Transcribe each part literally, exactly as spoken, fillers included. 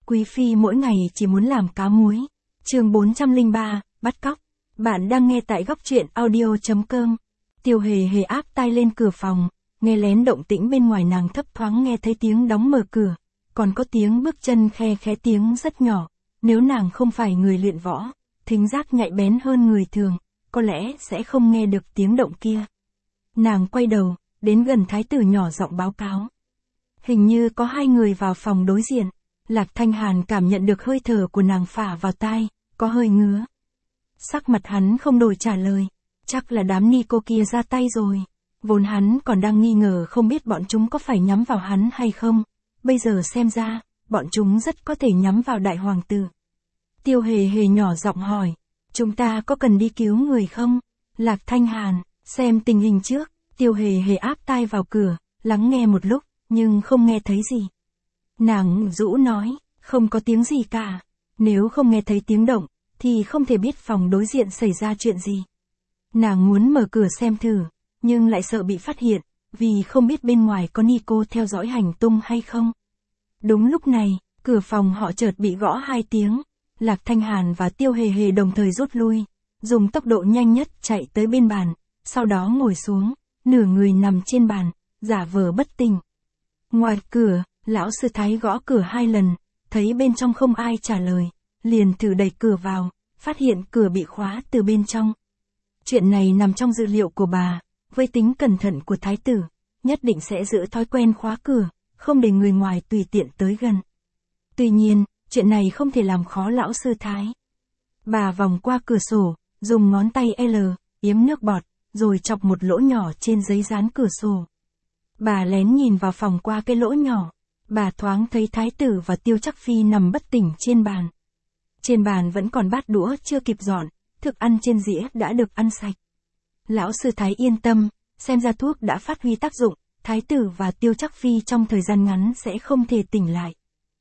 Quý phi mỗi ngày chỉ muốn làm cá muối. Chương bốn trăm lẻ ba, bắt cóc. Bạn đang nghe tại góc truyện audio chấm com. Tiêu Hề Hề áp tai lên cửa phòng, nghe lén động tĩnh bên ngoài, nàng thấp thoáng nghe thấy tiếng đóng mở cửa, còn có tiếng bước chân khe khẽ, tiếng rất nhỏ. Nếu nàng không phải người luyện võ, thính giác nhạy bén hơn người thường, có lẽ sẽ không nghe được tiếng động kia. Nàng quay đầu, đến gần thái tử nhỏ giọng báo cáo. Hình như có hai người vào phòng đối diện. Lạc Thanh Hàn cảm nhận được hơi thở của nàng phả vào tai, có hơi ngứa. Sắc mặt hắn không đổi, trả lời. Chắc là đám ni cô kia ra tay rồi. Vốn hắn còn đang nghi ngờ không biết bọn chúng có phải nhắm vào hắn hay không. Bây giờ xem ra, bọn chúng rất có thể nhắm vào đại hoàng tử. Tiêu Hề Hề nhỏ giọng hỏi. Chúng ta có cần đi cứu người không? Lạc Thanh Hàn, xem tình hình trước. Tiêu Hề Hề áp tai vào cửa, lắng nghe một lúc, nhưng không nghe thấy gì. Nàng rũ nói, không có tiếng gì cả. Nếu không nghe thấy tiếng động, thì không thể biết phòng đối diện xảy ra chuyện gì. Nàng muốn mở cửa xem thử, nhưng lại sợ bị phát hiện, vì không biết bên ngoài có Nico theo dõi hành tung hay không. Đúng lúc này, cửa phòng họ chợt bị gõ hai tiếng. Lạc Thanh Hàn và Tiêu Hề Hề đồng thời rút lui, dùng tốc độ nhanh nhất chạy tới bên bàn, sau đó ngồi xuống, nửa người nằm trên bàn, giả vờ bất tỉnh. Ngoài cửa, lão sư thái gõ cửa hai lần, thấy bên trong không ai trả lời, liền thử đẩy cửa vào, phát hiện cửa bị khóa từ bên trong. Chuyện này nằm trong dự liệu của bà, với tính cẩn thận của thái tử, nhất định sẽ giữ thói quen khóa cửa, không để người ngoài tùy tiện tới gần. Tuy nhiên, chuyện này không thể làm khó lão sư thái. Bà vòng qua cửa sổ, dùng ngón tay L, yếm nước bọt, rồi chọc một lỗ nhỏ trên giấy dán cửa sổ. Bà lén nhìn vào phòng qua cái lỗ nhỏ. Bà thoáng thấy thái tử và Tiêu Trắc Phi nằm bất tỉnh trên bàn. Trên bàn vẫn còn bát đũa chưa kịp dọn, thức ăn trên dĩa đã được ăn sạch. Lão sư thái yên tâm, xem ra thuốc đã phát huy tác dụng, thái tử và Tiêu Trắc Phi trong thời gian ngắn sẽ không thể tỉnh lại.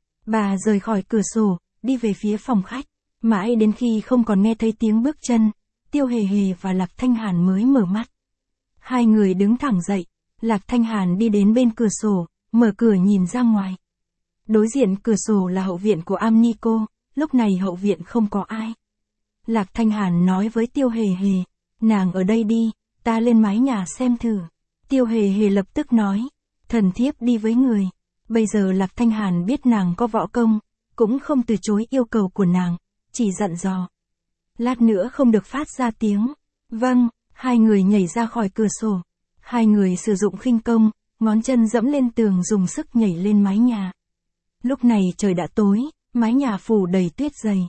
Bà rời khỏi cửa sổ, đi về phía phòng khách, mãi đến khi không còn nghe thấy tiếng bước chân, Tiêu Hề Hề và Lạc Thanh Hàn mới mở mắt. Hai người đứng thẳng dậy, Lạc Thanh Hàn đi đến bên cửa sổ, mở cửa nhìn ra ngoài. Đối diện cửa sổ là hậu viện của Am Nico, lúc này hậu viện không có ai. Lạc Thanh Hàn nói với Tiêu Hề Hề, nàng ở đây đi, ta lên mái nhà xem thử. Tiêu Hề Hề lập tức nói, thần thiếp đi với người. Bây giờ Lạc Thanh Hàn biết nàng có võ công, cũng không từ chối yêu cầu của nàng, chỉ dặn dò. Lát nữa không được phát ra tiếng. Vâng, hai người nhảy ra khỏi cửa sổ. Hai người sử dụng khinh công, ngón chân dẫm lên tường dùng sức nhảy lên mái nhà. Lúc này trời đã tối, mái nhà phủ đầy tuyết dày.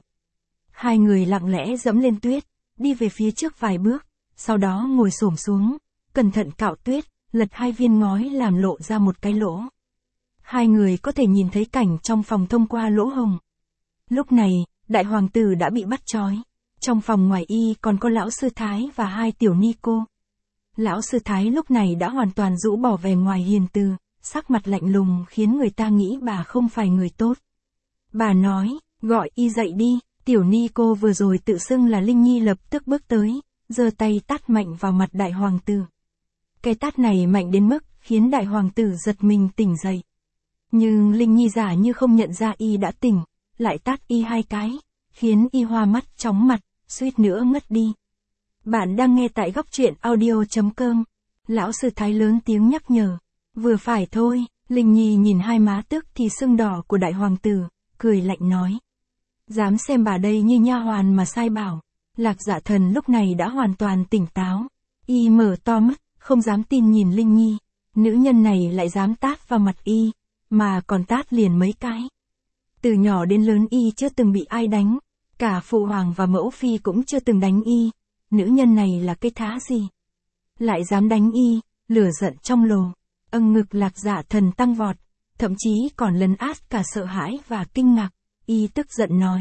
Hai người lặng lẽ dẫm lên tuyết, đi về phía trước vài bước, sau đó ngồi xổm xuống, cẩn thận cạo tuyết, lật hai viên ngói làm lộ ra một cái lỗ. Hai người có thể nhìn thấy cảnh trong phòng thông qua lỗ hổng. Lúc này, đại hoàng tử đã bị bắt trói. Trong phòng ngoài y còn có lão sư thái và hai tiểu ni cô. Lão sư thái lúc này đã hoàn toàn rũ bỏ vẻ ngoài hiền từ, sắc mặt lạnh lùng khiến người ta nghĩ bà không phải người tốt. Bà nói, gọi y dậy đi. Tiểu ni cô vừa rồi tự xưng là Linh Nhi lập tức bước tới, giơ tay tát mạnh vào mặt đại hoàng tử. Cái tát này mạnh đến mức khiến đại hoàng tử giật mình tỉnh dậy. Nhưng Linh Nhi giả như không nhận ra y đã tỉnh, lại tát y hai cái, khiến y hoa mắt chóng mặt, suýt nữa ngất đi. Bạn đang nghe tại góc truyện audio chấm com. Lão sư thái lớn tiếng nhắc nhở. Vừa phải thôi. Linh Nhi nhìn hai má tức thì sưng đỏ của đại hoàng tử, cười lạnh nói. Dám xem bà đây như nha hoàn mà sai bảo. Lạc Dạ Thần lúc này đã hoàn toàn tỉnh táo. Y mở to mắt, không dám tin nhìn Linh Nhi. Nữ nhân này lại dám tát vào mặt y, mà còn tát liền mấy cái. Từ nhỏ đến lớn y chưa từng bị ai đánh. Cả phụ hoàng và mẫu phi cũng chưa từng đánh y. Nữ nhân này là cái thá gì? Lại dám đánh y, lửa giận trong lồ. Âng ngực Lạc Dạ Thần tăng vọt, thậm chí còn lấn át cả sợ hãi và kinh ngạc. Y tức giận nói.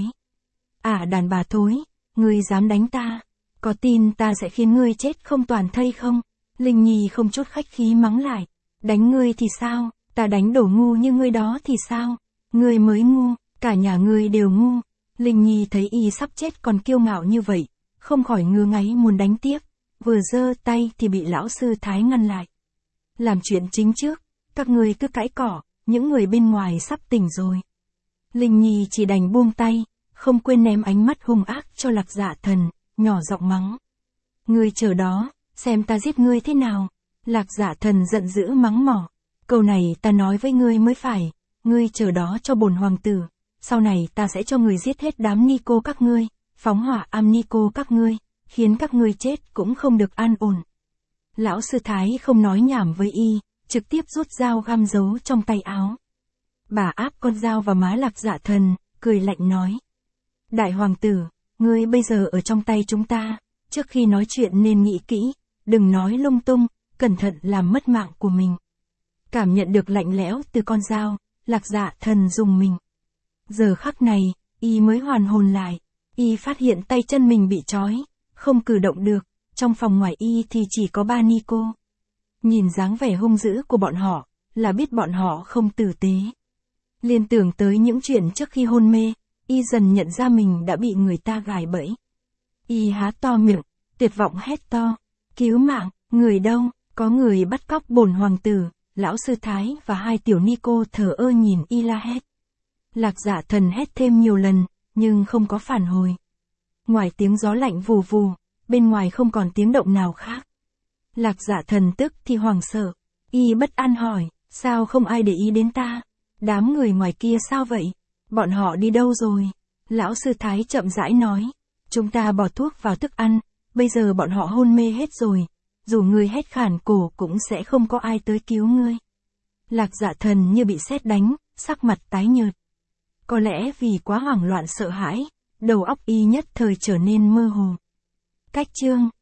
À đàn bà thối, ngươi dám đánh ta, có tin ta sẽ khiến ngươi chết không toàn thây không? Linh Nhi không chút khách khí mắng lại. Đánh ngươi thì sao, ta đánh đổ ngu như ngươi đó thì sao? Ngươi mới ngu, cả nhà ngươi đều ngu. Linh Nhi thấy y sắp chết còn kiêu ngạo như vậy, không khỏi ngứa ngáy muốn đánh tiếp, vừa giơ tay thì bị lão sư thái ngăn lại. Làm chuyện chính trước, các ngươi cứ cãi cỏ, những người bên ngoài sắp tỉnh rồi. Linh Nhi chỉ đành buông tay, không quên ném ánh mắt hung ác cho Lạc Dạ Thần, nhỏ giọng mắng. Ngươi chờ đó, xem ta giết ngươi thế nào. Lạc Dạ Thần giận dữ mắng mỏ. Câu này ta nói với ngươi mới phải, ngươi chờ đó cho bổn hoàng tử, sau này ta sẽ cho người giết hết đám ni cô các ngươi, phóng hỏa am ni cô các ngươi, khiến các ngươi chết cũng không được an ổn. Lão sư Thái không nói nhảm với y, trực tiếp rút dao găm giấu trong tay áo. Bà áp con dao vào má Lạc Dạ Thần, cười lạnh nói. Đại hoàng tử, ngươi bây giờ ở trong tay chúng ta, trước khi nói chuyện nên nghĩ kỹ, đừng nói lung tung, cẩn thận làm mất mạng của mình. Cảm nhận được lạnh lẽo từ con dao, Lạc Dạ Thần rùng mình. Giờ khắc này, y mới hoàn hồn lại, y phát hiện tay chân mình bị trói, không cử động được, trong phòng ngoài y thì chỉ có ba ni cô. Nhìn dáng vẻ hung dữ của bọn họ, là biết bọn họ không tử tế. Liên tưởng tới những chuyện trước khi hôn mê, y dần nhận ra mình đã bị người ta gài bẫy. Y há to miệng, tuyệt vọng hét to, cứu mạng, người đâu, có người bắt cóc bổn hoàng tử. Lão sư Thái và hai tiểu ni cô thờ ơ nhìn y la hét. Lạc Dạ Thần hét thêm nhiều lần, nhưng không có phản hồi. Ngoài tiếng gió lạnh vù vù, bên ngoài không còn tiếng động nào khác. Lạc Dạ Thần tức thì hoảng sợ, y bất an hỏi, sao không ai để ý đến ta? Đám người ngoài kia sao vậy? Bọn họ đi đâu rồi? Lão sư Thái chậm rãi nói, chúng ta bỏ thuốc vào thức ăn, bây giờ bọn họ hôn mê hết rồi. Dù ngươi hét khản cổ cũng sẽ không có ai tới cứu ngươi. Lạc Dạ Thần như bị sét đánh, sắc mặt tái nhợt. Có lẽ vì quá hoảng loạn sợ hãi, đầu óc y nhất thời trở nên mơ hồ. Cách chương